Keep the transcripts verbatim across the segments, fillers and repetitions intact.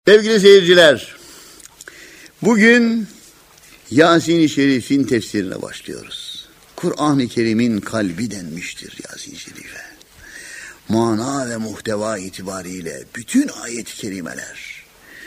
Sevgili seyirciler, bugün Yasin-i Şerif'in tefsirine başlıyoruz. Kur'an-ı Kerim'in kalbi denmiştir Yasin-i Şerif'e. Mana ve muhteva itibariyle bütün ayet-i kerimeler.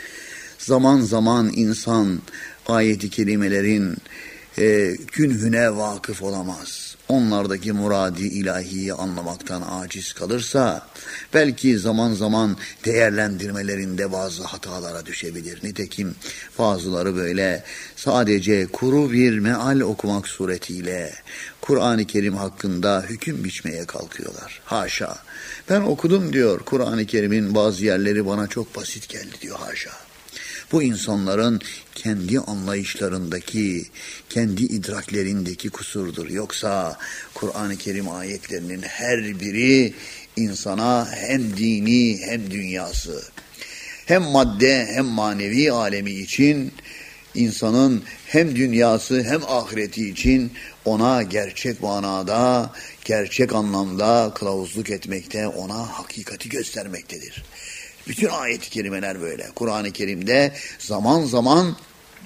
Zaman zaman insan ayet-i kerimelerin e, künhüne vakıf olamaz. Onlardaki muradi ilahiyi anlamaktan aciz kalırsa belki zaman zaman değerlendirmelerinde bazı hatalara düşebilir. Nitekim bazıları böyle sadece kuru bir meal okumak suretiyle Kur'an-ı Kerim hakkında hüküm biçmeye kalkıyorlar. Haşa. Ben okudum diyor, Kur'an-ı Kerim'in bazı yerleri bana çok basit geldi diyor, haşa. Bu insanların kendi anlayışlarındaki, kendi idraklerindeki kusurdur. Yoksa Kur'an-ı Kerim ayetlerinin her biri insana hem dini hem dünyası, hem madde hem manevi alemi için, insanın hem dünyası hem ahireti için ona gerçek manada, gerçek anlamda kılavuzluk etmekte, ona hakikati göstermektedir. Bütün ayet-i kerimeler böyle. Kur'an-ı Kerim'de zaman zaman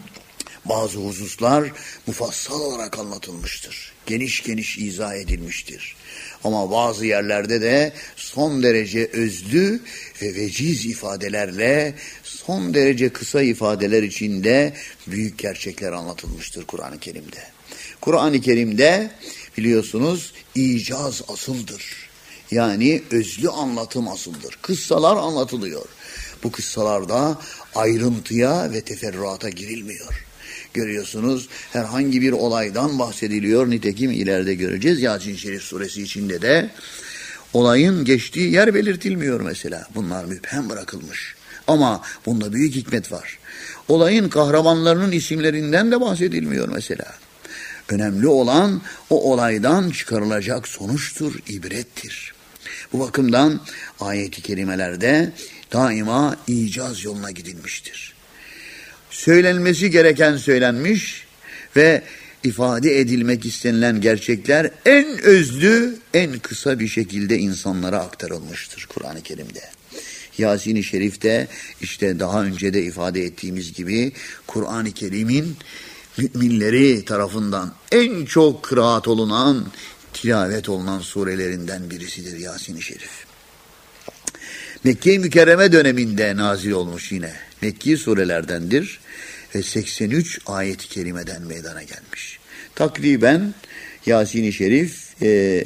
bazı hususlar mufassal olarak anlatılmıştır. Geniş geniş izah edilmiştir. Ama bazı yerlerde de son derece özlü ve veciz ifadelerle, son derece kısa ifadeler içinde büyük gerçekler anlatılmıştır Kur'an-ı Kerim'de. Kur'an-ı Kerim'de biliyorsunuz icaz asıldır. Yani özlü anlatım asıldır. Kıssalar anlatılıyor. Bu kıssalarda ayrıntıya ve teferruata girilmiyor. Görüyorsunuz herhangi bir olaydan bahsediliyor. Nitekim ileride göreceğiz Yasin Şerif suresi içinde de olayın geçtiği yer belirtilmiyor mesela. Bunlar müphem bırakılmış. Ama bunda büyük hikmet var. Olayın kahramanlarının isimlerinden de bahsedilmiyor mesela. Önemli olan o olaydan çıkarılacak sonuçtur, ibrettir. Bu bakımdan ayet-i kerimelerde daima icaz yoluna gidilmiştir. Söylenmesi gereken söylenmiş ve ifade edilmek istenilen gerçekler en özlü, en kısa bir şekilde insanlara aktarılmıştır Kur'an-ı Kerim'de. Yasin-i Şerif'te işte daha önce de ifade ettiğimiz gibi Kur'an-ı Kerim'in müminleri tarafından en çok kıraat olunan, tilavet olunan surelerinden birisidir Yasin-i Şerif. Mekke-i Mükerreme döneminde nazil olmuş yine. Mekki surelerdendir ve seksen üç ayet-i kerimeden meydana gelmiş. Takriben Yasin-i Şerif e,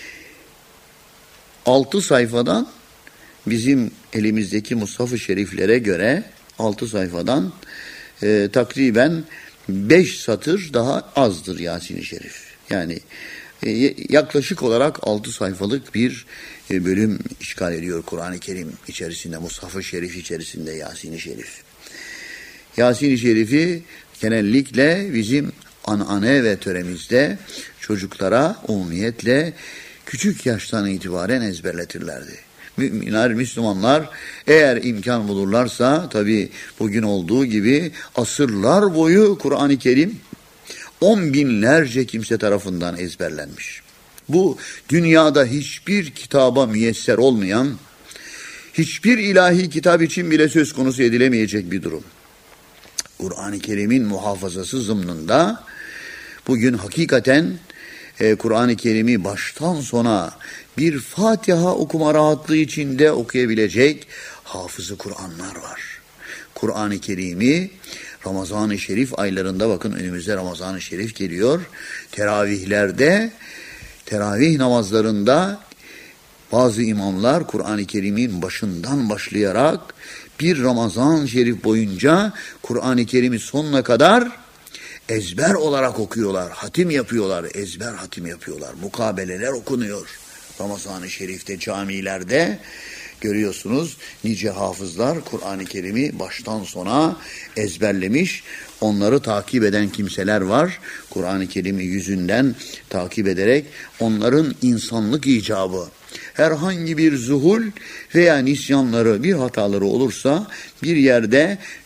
altı sayfadan bizim elimizdeki Mushaf-ı Şeriflere göre altı sayfadan e, takriben beş satır daha azdır Yasin-i Şerif. Yani e, yaklaşık olarak altı sayfalık bir e, bölüm işgal ediyor Kur'an-ı Kerim içerisinde, Mushaf-ı Şerif içerisinde Yasin-i Şerif. Yasin-i Şerif'i genellikle bizim anane ve töremizde çocuklara umumiyetle küçük yaştan itibaren ezberletirlerdi. Müminler, Müslümanlar eğer imkan bulurlarsa, tabi bugün olduğu gibi asırlar boyu Kur'an-ı Kerim on binlerce kimse tarafından ezberlenmiş. Bu dünyada hiçbir kitaba müyesser olmayan, hiçbir ilahi kitap için bile söz konusu edilemeyecek bir durum. Kur'an-ı Kerim'in muhafazası zımnında bugün hakikaten e, Kur'an-ı Kerim'i baştan sona bir Fatiha okuma rahatlığı içinde okuyabilecek hafızı Kur'anlar var. Kur'an-ı Kerim'i Ramazan-ı Şerif aylarında, bakın önümüzde Ramazan-ı Şerif geliyor, teravihlerde, teravih namazlarında bazı imamlar Kur'an-ı Kerim'in başından başlayarak bir Ramazan-ı Şerif boyunca Kur'an-ı Kerim'i sonuna kadar ezber olarak okuyorlar, hatim yapıyorlar, ezber hatim yapıyorlar, mukabeleler okunuyor. Ramazan-ı Şerif'te camilerde görüyorsunuz nice hafızlar Kur'an-ı Kerim'i baştan sona ezberlemiş, onları takip eden kimseler var. Kur'an-ı Kerim'i yüzünden takip ederek onların insanlık icabı, herhangi bir zuhul veya nisyanları, bir hataları olursa bir yerde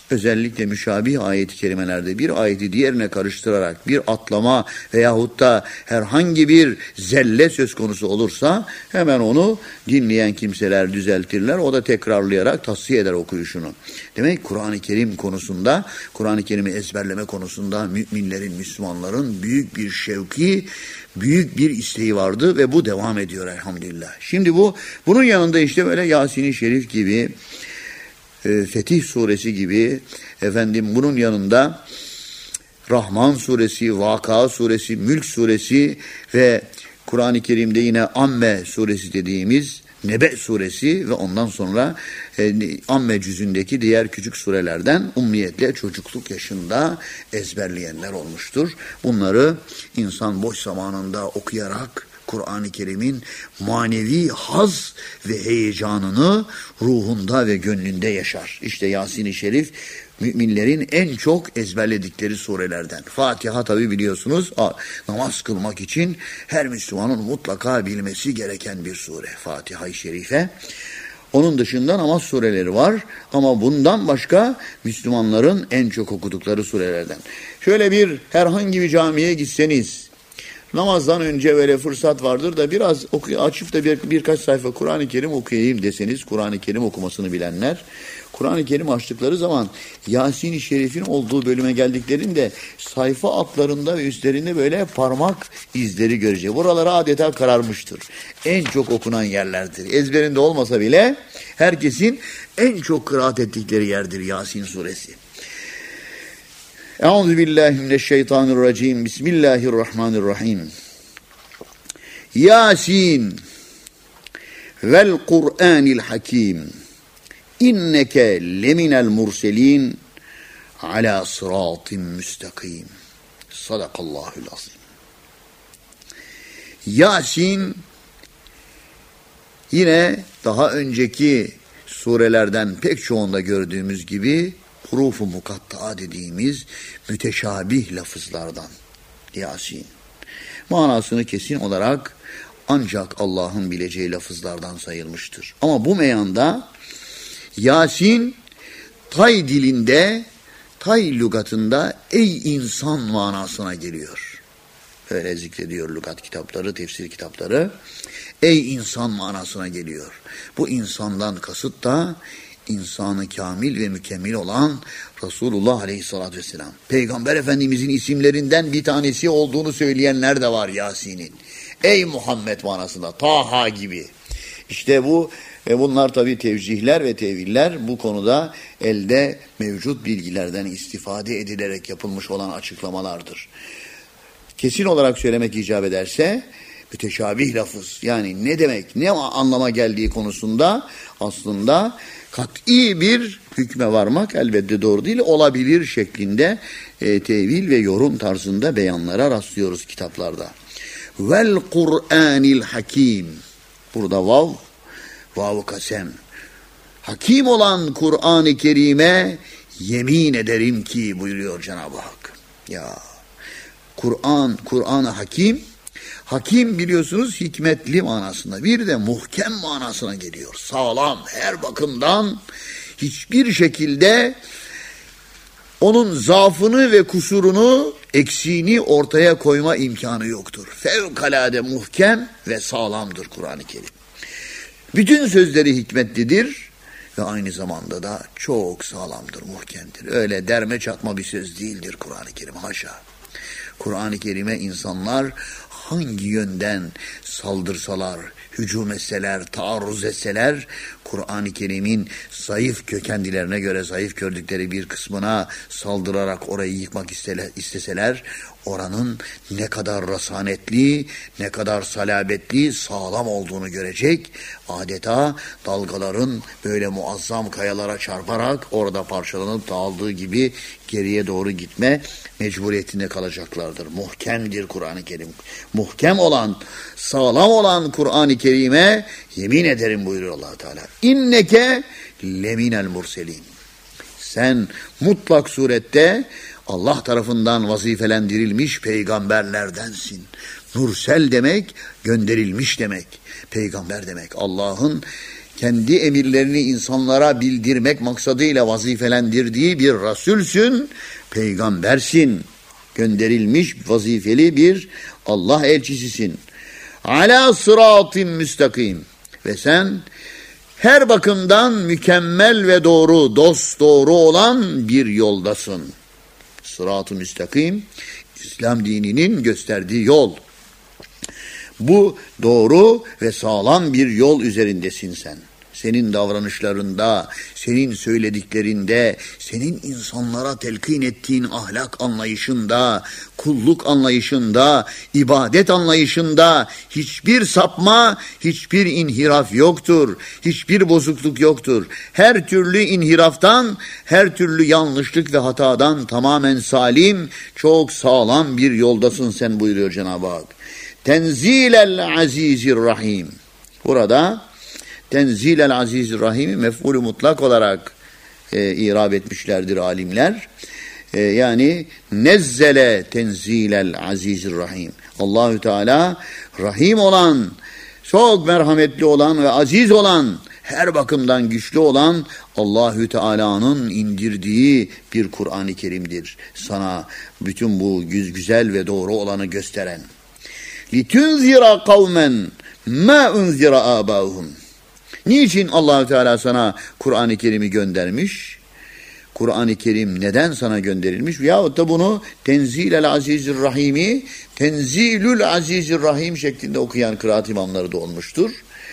özellikle müşabih ayet-i kerimelerde bir ayeti diğerine karıştırarak bir atlama veyahut da herhangi bir zelle söz konusu olursa hemen onu dinleyen kimseler düzeltirler. O da tekrarlayarak tasfiye eder okuyuşunu. Demek Kur'an-ı Kerim konusunda, Kur'an-ı Kerim'i ezberleme konusunda müminlerin, Müslümanların büyük bir şevki, büyük bir isteği vardı ve bu devam ediyor elhamdülillah. Şimdi bu bunun yanında işte böyle Yasin-i Şerif gibi, Fetih Suresi gibi, efendim bunun yanında Rahman Suresi, Vakıa Suresi, Mülk Suresi ve Kur'an-ı Kerim'de yine Amme Suresi dediğimiz Nebe Suresi ve ondan sonra e, Amme cüzündeki diğer küçük surelerden ummiyetle çocukluk yaşında ezberleyenler olmuştur. Bunları insan boş zamanında okuyarak Kur'an-ı Kerim'in manevi haz ve heyecanını ruhunda ve gönlünde yaşar. İşte Yasin-i Şerif müminlerin en çok ezberledikleri surelerden. Fatiha tabi biliyorsunuz namaz kılmak için her Müslümanın mutlaka bilmesi gereken bir sure. Fatiha-i Şerife. Onun dışında namaz sureleri var ama bundan başka Müslümanların en çok okudukları surelerden. Şöyle bir herhangi bir camiye gitseniz, namazdan önce böyle fırsat vardır da biraz oku, açıp da bir, birkaç sayfa Kur'an-ı Kerim okuyayım deseniz, Kur'an-ı Kerim okumasını bilenler, Kur'an-ı Kerim açtıkları zaman Yasin-i Şerif'in olduğu bölüme geldiklerinde sayfa altlarında ve üstlerinde böyle parmak izleri görecek. Buraları adeta kararmıştır. En çok okunan yerlerdir. Ezberinde olmasa bile herkesin en çok kıraat ettikleri yerdir Yasin suresi. Euzubillahimineşşeytanirracim. Bismillahirrahmanirrahim. Yasin vel Kur'anil hakim. İnneke leminel murselin ala sıratin müstakim. Sadakallahul azim. Yasin yine daha önceki surelerden pek çoğunda gördüğümüz gibi hurufu mukatta dediğimiz müteşabih lafızlardan. Yasin. Manasını kesin olarak ancak Allah'ın bileceği lafızlardan sayılmıştır. Ama bu meyanda Yasin Tay dilinde, Tay lügatında ey insan manasına geliyor. Öyle zikrediyor lügat kitapları, tefsir kitapları. Ey insan manasına geliyor. Bu insandan kasıt da insanı kamil ve mükemmel olan Resulullah Aleyhisselatü Vesselam. Peygamber Efendimizin isimlerinden bir tanesi olduğunu söyleyenler de var Yasin'in. Ey Muhammed manasında, Taha gibi. İşte bu ve bunlar tabii tevcihler ve teviller, bu konuda elde mevcut bilgilerden istifade edilerek yapılmış olan açıklamalardır. Kesin olarak söylemek icap ederse müteşabih lafız, yani ne demek, ne anlama geldiği konusunda aslında kat'i bir hükme varmak elbette doğru değil, olabilir şeklinde e, tevil ve yorum tarzında beyanlara rastlıyoruz kitaplarda. Vel Kur'anil hakim. Burada vav, vav-ı kasem. Hakim olan Kur'an-ı Kerim'e yemin ederim ki buyuruyor Cenab-ı Hak. Ya Kur'an, Kur'an-ı Hakim, hakim biliyorsunuz hikmetli manasında, bir de muhkem manasına geliyor. Sağlam, her bakımdan hiçbir şekilde onun zaafını ve kusurunu, eksiğini ortaya koyma imkanı yoktur. Fevkalade muhkem ve sağlamdır Kur'an-ı Kerim. Bütün sözleri hikmetlidir ve aynı zamanda da çok sağlamdır, muhkemdir. Öyle derme çatma bir söz değildir Kur'an-ı Kerim, haşa. Kur'an-ı Kerim'e insanlar hangi yönden saldırsalar, hücum etseler, taarruz etseler, Kur'an-ı Kerim'in zayıf kökendilerine göre zayıf gördükleri bir kısmına saldırarak orayı yıkmak isteseler, oranın ne kadar rasanetli, ne kadar salabetli, sağlam olduğunu görecek. Adeta dalgaların böyle muazzam kayalara çarparak orada parçalanıp dağıldığı gibi geriye doğru gitme mecburiyetinde kalacaklardır. Muhkemdir Kur'an-ı Kerim. Muhkem olan, sağlam olan Kur'an-ı Kerim'e yemin ederim buyuruyor Allah Teala. İnneke leminel murselin. Sen mutlak surette Allah tarafından vazifelendirilmiş peygamberlerdensin. Nursel demek, gönderilmiş demek. Peygamber demek. Allah'ın kendi emirlerini insanlara bildirmek maksadıyla vazifelendirdiği bir Resulsün, peygambersin. Gönderilmiş vazifeli bir Allah elçisisin. Ala sıratin müstakim. Ve sen her bakımdan mükemmel ve doğru, dost doğru olan bir yoldasın. Sırat-ı müstakim, İslam dininin gösterdiği yol. Bu doğru ve sağlam bir yol üzerindesin sen. Senin davranışlarında, senin söylediklerinde, senin insanlara telkin ettiğin ahlak anlayışında, kulluk anlayışında, ibadet anlayışında hiçbir sapma, hiçbir inhiraf yoktur. Hiçbir bozukluk yoktur. Her türlü inhiraftan, her türlü yanlışlık ve hatadan tamamen salim, çok sağlam bir yoldasın sen buyuruyor Cenab-ı Hak. Tenzilel azizir rahim. Burada Tenzilel azizir rahimi mef'ulü mutlak olarak e, irab etmişlerdir alimler. E, yani nezzele tenzilel azizir rahim. Allahü Teala rahim olan, çok merhametli olan ve aziz olan, her bakımdan güçlü olan Allahü Teala'nın indirdiği bir Kur'an-ı Kerim'dir. Sana bütün bu güzel ve doğru olanı gösteren. لِتُنْزِرَ قَوْمًا مَا اُنْزِرَ آبَاهُمْ. Niçin Allah-u Teala sana Kur'an-ı Kerim'i göndermiş? Kur'an-ı Kerim neden sana gönderilmiş? Yahut da bunu Tenzilel Azizir Rahim'i Tenzilül Azizir Rahim şeklinde okuyan kıraat imamları da olmuştur.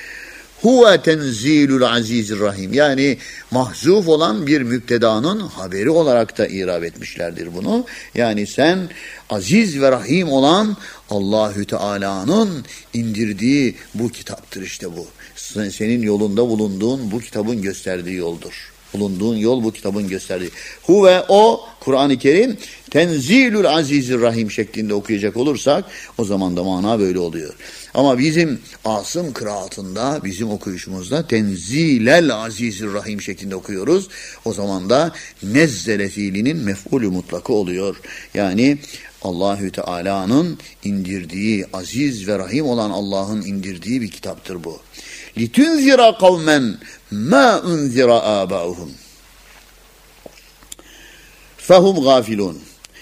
Huve tenzilül azizir rahim. Yani mahzuf olan bir müptedanın haberi olarak da irab etmişlerdir bunu. Yani sen aziz ve rahim olan Allahü Teala'nın indirdiği bu kitaptır işte bu. Senin yolunda bulunduğun bu kitabın gösterdiği yoldur. Bulunduğun yol bu kitabın gösterdiği. Huve o Kur'an-ı Kerim Tenzilül Azizir Rahim şeklinde okuyacak olursak o zaman da mana böyle oluyor. Ama bizim Asım kıraatında, bizim okuyuşumuzda Tenzilel Azizir Rahim şeklinde okuyoruz. O zaman da nezzele fiilinin mef'ulü mutlakı oluyor. Yani Allahü Teala'nın indirdiği, aziz ve rahim olan Allah'ın indirdiği bir kitaptır bu. لِتُنْزِرَ قَوْمًا مَا اُنْزِرَ آبَاؤُهُمْ فَهُمْ غَافِلُونَ.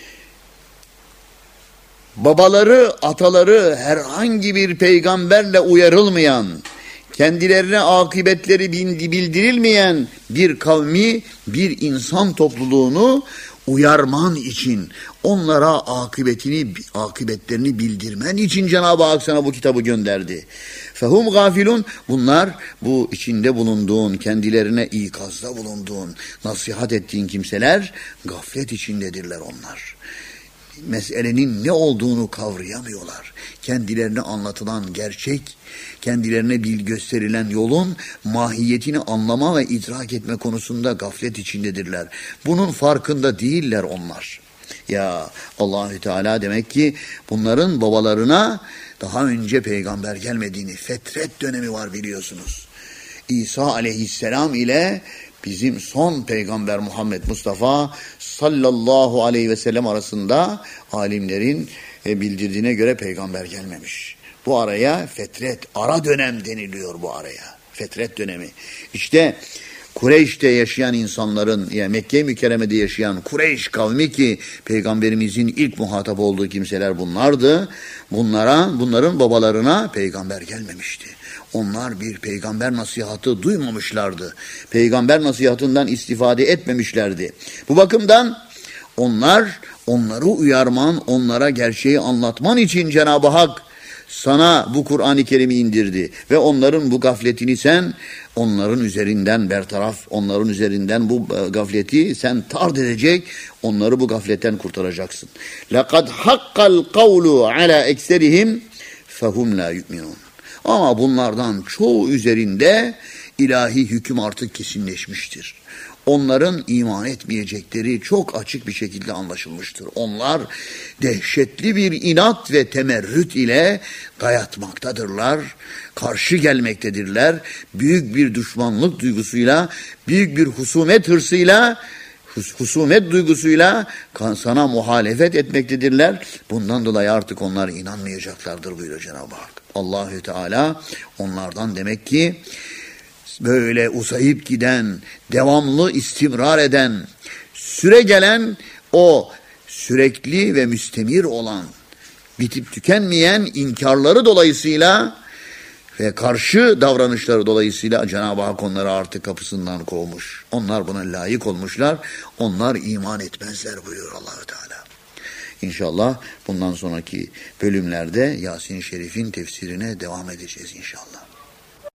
Babaları, ataları herhangi bir peygamberle uyarılmayan, kendilerine akıbetleri bildirilmeyen bir kavmi, bir insan topluluğunu uyarman için, onlara akıbetini, akıbetlerini bildirmen için Cenab-ı Hak sana bu kitabı gönderdi. Fehum gafilun. Bunlar bu içinde bulunduğun, kendilerine ikazda bulunduğun, nasihat ettiğin kimseler gaflet içindedirler onlar. Meselenin ne olduğunu kavrayamıyorlar. Kendilerine anlatılan gerçek, kendilerine bil gösterilen yolun mahiyetini anlama ve idrak etme konusunda gaflet içindedirler. Bunun farkında değiller onlar. Ya Allahü Teala demek ki bunların babalarına daha önce peygamber gelmediğini, fetret dönemi var biliyorsunuz. İsa aleyhisselam ile bizim son peygamber Muhammed Mustafa sallallahu aleyhi ve sellem arasında alimlerin bildirdiğine göre peygamber gelmemiş. Bu araya fetret, ara dönem deniliyor bu araya. Fetret dönemi. İşte Kureyş'te yaşayan insanların, yani Mekke-i Mükerreme'de yaşayan Kureyş kavmi ki peygamberimizin ilk muhatap olduğu kimseler bunlardı. Bunlara, bunların babalarına peygamber gelmemişti. Onlar bir peygamber nasihatı duymamışlardı. Peygamber nasihatından istifade etmemişlerdi. Bu bakımdan onlar, onları uyarman, onlara gerçeği anlatman için Cenab-ı Hak sana bu Kur'an-ı Kerim'i indirdi. Ve onların bu gafletini sen, onların üzerinden bertaraf, onların üzerinden bu gafleti sen tard edecek, onları bu gafletten kurtaracaksın. لَقَدْ حَقَّ الْقَوْلُ عَلَى اَكْسَرِهِمْ فَهُمْ لَا يُؤْمِنُونَ. Ama bunlardan çoğu üzerinde ilahi hüküm artık kesinleşmiştir. Onların iman etmeyecekleri çok açık bir şekilde anlaşılmıştır. Onlar dehşetli bir inat ve temerrüt ile dayatmaktadırlar, karşı gelmektedirler. Büyük bir düşmanlık duygusuyla, büyük bir husumet hırsıyla, husumet duygusuyla sana muhalefet etmektedirler. Bundan dolayı artık onlar inanmayacaklardır buyuruyor Cenab-ı Hak. Allahü Teala onlardan demek ki böyle uzayıp giden, devamlı istimrar eden, süre gelen o sürekli ve müstemir olan, bitip tükenmeyen inkarları dolayısıyla ve karşı davranışları dolayısıyla Cenab-ı Hak onları artık kapısından kovmuş. Onlar buna layık olmuşlar. Onlar iman etmezler buyuruyor Allah-u Teala. İnşallah bundan sonraki bölümlerde Yasin-i Şerif'in tefsirine devam edeceğiz inşallah.